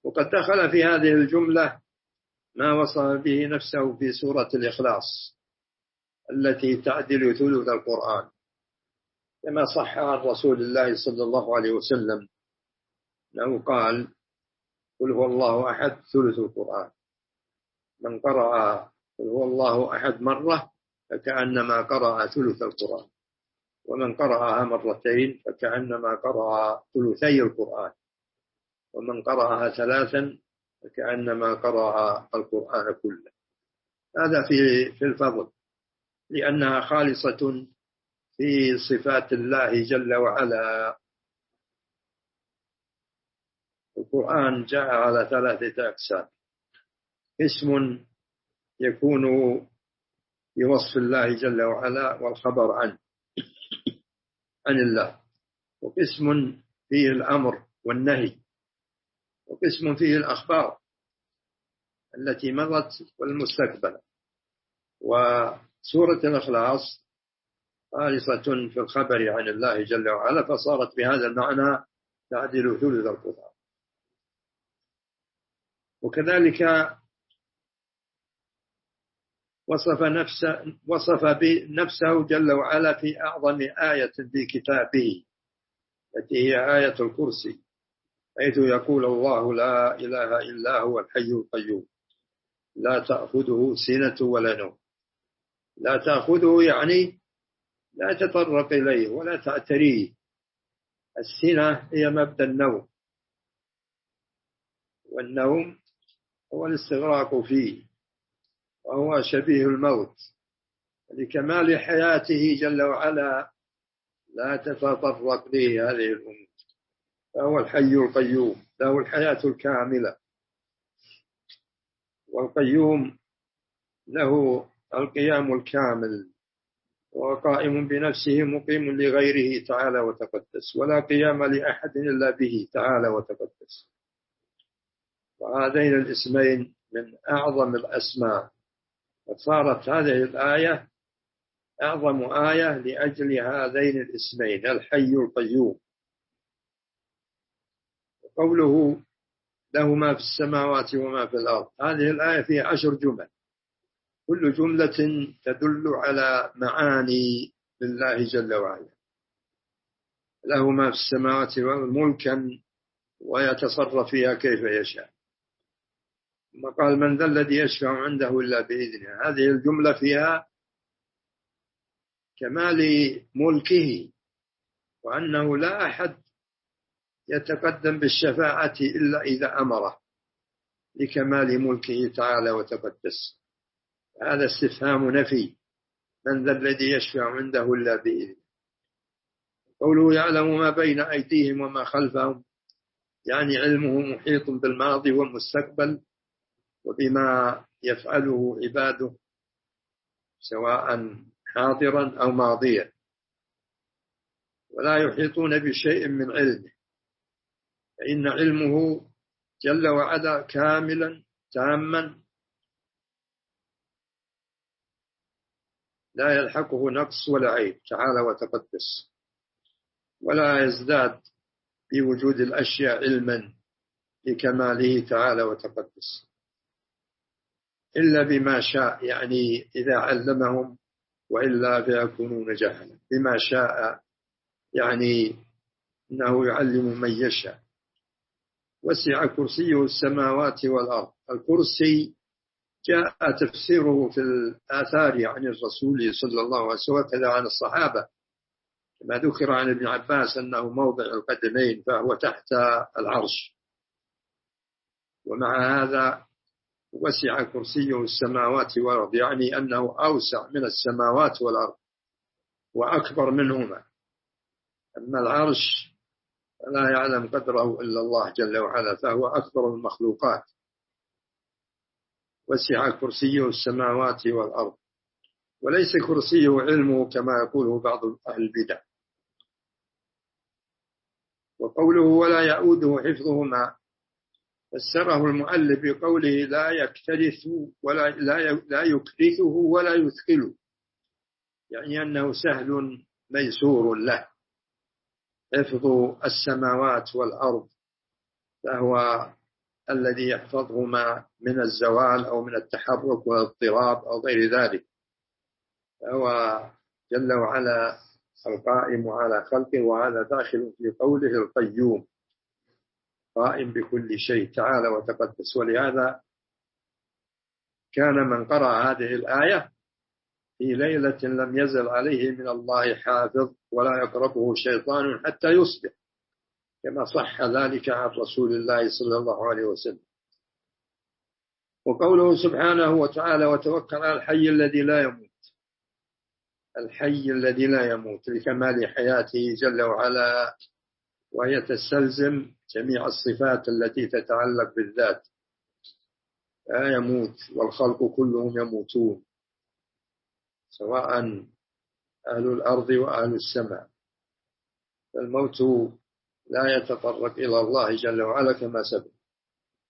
وقد دخل في هذه الجملة ما وصف به نفسه في سورة الإخلاص التي تعدل ثلث القرآن، كما صح عن رسول الله صلى الله عليه وسلم أنه قال: قل هو الله أحد ثلث القرآن، من قرأ قل هو الله أحد مرة فكأنما قرأ ثلث القرآن، ومن قرأها مرتين فكأنما قرأ ثلثي القرآن، ومن قرأها ثلاثا فكأنما قرأ القرآن كله. هذا في الفضل، لأنها خالصة في صفات الله جل وعلا. القرآن جاء على 3 أقسام: اسم يكون بوصف الله جل وعلا والخبر عن الله، وقسم فيه الأمر والنهي، وقسم فيه الأخبار التي مضت والمستقبل. وسورة الإخلاص خالصة في الخبر عن الله جل وعلا، فصارت بهذا المعنى تعدل ثلث القرآن. وكذلك وصف بنفسه جل وعلا في أعظم آية في كتابه التي هي آية الكرسي، حيث يقول الله: لا إله إلا هو الحي القيوم لا تأخذه سنة ولا نوم. لا تأخذه يعني لا تطرق إليه ولا تعتريه. السنة هي مبدأ النوم، والنوم هو الاستغراق فيه، وهو شبيه الموت. لكمال حياته جل وعلا لا تتطرق به هذه الأمور، فهو الحي القيوم له الحياة الكاملة، والقيوم له القيام الكامل، وقائم بنفسه مقيم لغيره تعالى وتقدس، ولا قيام لأحد إلا به تعالى وتقدس. وهذين الاسمين من أعظم الأسماء، وصارت هذه الآية أعظم آية لأجل هذين الاسمين الحي القيوم. وقوله له ما في السماوات وما في الأرض، هذه الآية فيها 10 جمل، كل جملة تدل على معاني لله جل وعلا. له ما في السماوات ملكا ويتصرف فيها كيف يشاء. ثم قال: من ذا الذي يشفع عنده إلا بإذنه. هذه الجملة فيها كمال ملكه، وأنه لا أحد يتقدم بالشفاعة إلا إذا أمره، لكمال ملكه تعالى وتقدس. هذا استفهام نفي: من ذا الذي يشفع عنده إلا بإذنه. قوله يعلم ما بين أيديهم وما خلفهم، يعني علمه محيط بالماضي والمستقبل وبما يفعله عباده سواء حاضرا أو ماضيا، ولا يحيطون بشيء من علمه، فإن علمه جل وعلا كاملا تاما لا يلحقه نقص ولا عيب تعالى وتقدس، ولا يزداد بوجود الأشياء علما لكماله تعالى وتقدس إلا بما شاء، يعني إذا علمهم، وإلا فيكونون جهلا. بما شاء يعني إنه يعلم من يشاء. وسع كرسيه السماوات والأرض. الكرسي جاء تفسيره في الآثار عن الرسول صلى الله عليه وسلم وكذا عن الصحابة، كما ذكر عن ابن عباس أنه موضع القدمين، فهو تحت العرش. ومع هذا وسع كرسيه السماوات والأرض، يعني أنه أوسع من السماوات والأرض وأكبر منهما. أما العرش لا يعلم قدره إلا الله جل وعلا، فهو أكبر المخلوقات. وسع كرسيه السماوات والأرض، وليس كرسيه علمه كما يقوله بعض أهل البدع. وقوله ولا يؤوده حفظهما، فسره المؤلف بقوله لا يكترث ولا لا يكرثه ولا يثقله، يعني أنه سهل ميسور له حفظ السماوات والأرض، فهو الذي يحفظهما من الزوال أو من التحرك والاضطراب أو غير ذلك. فهو جل وعلا القائم على خلقه، وهذا داخل في قوله القيوم، قائم بكل شيء تعالى وتقدس. ولهذا كان من قرأ هذه الآية في ليلة لم يزل عليه من الله حافظ ولا يقربه شيطان حتى يصبح، كما صح ذلك عن رسول الله صلى الله عليه وسلم. وقوله سبحانه وتعالى وتوكل على الحي الذي لا يموت، الحي الذي لا يموت لكمال حياته جل وعلا، وهي تستلزم جميع الصفات التي تتعلق بالذات. لا يموت، والخلق كلهم يموتون، سواء أهل الأرض وأهل السماء. فالموت لا يتطرق إلى الله جل وعلا كما سبق.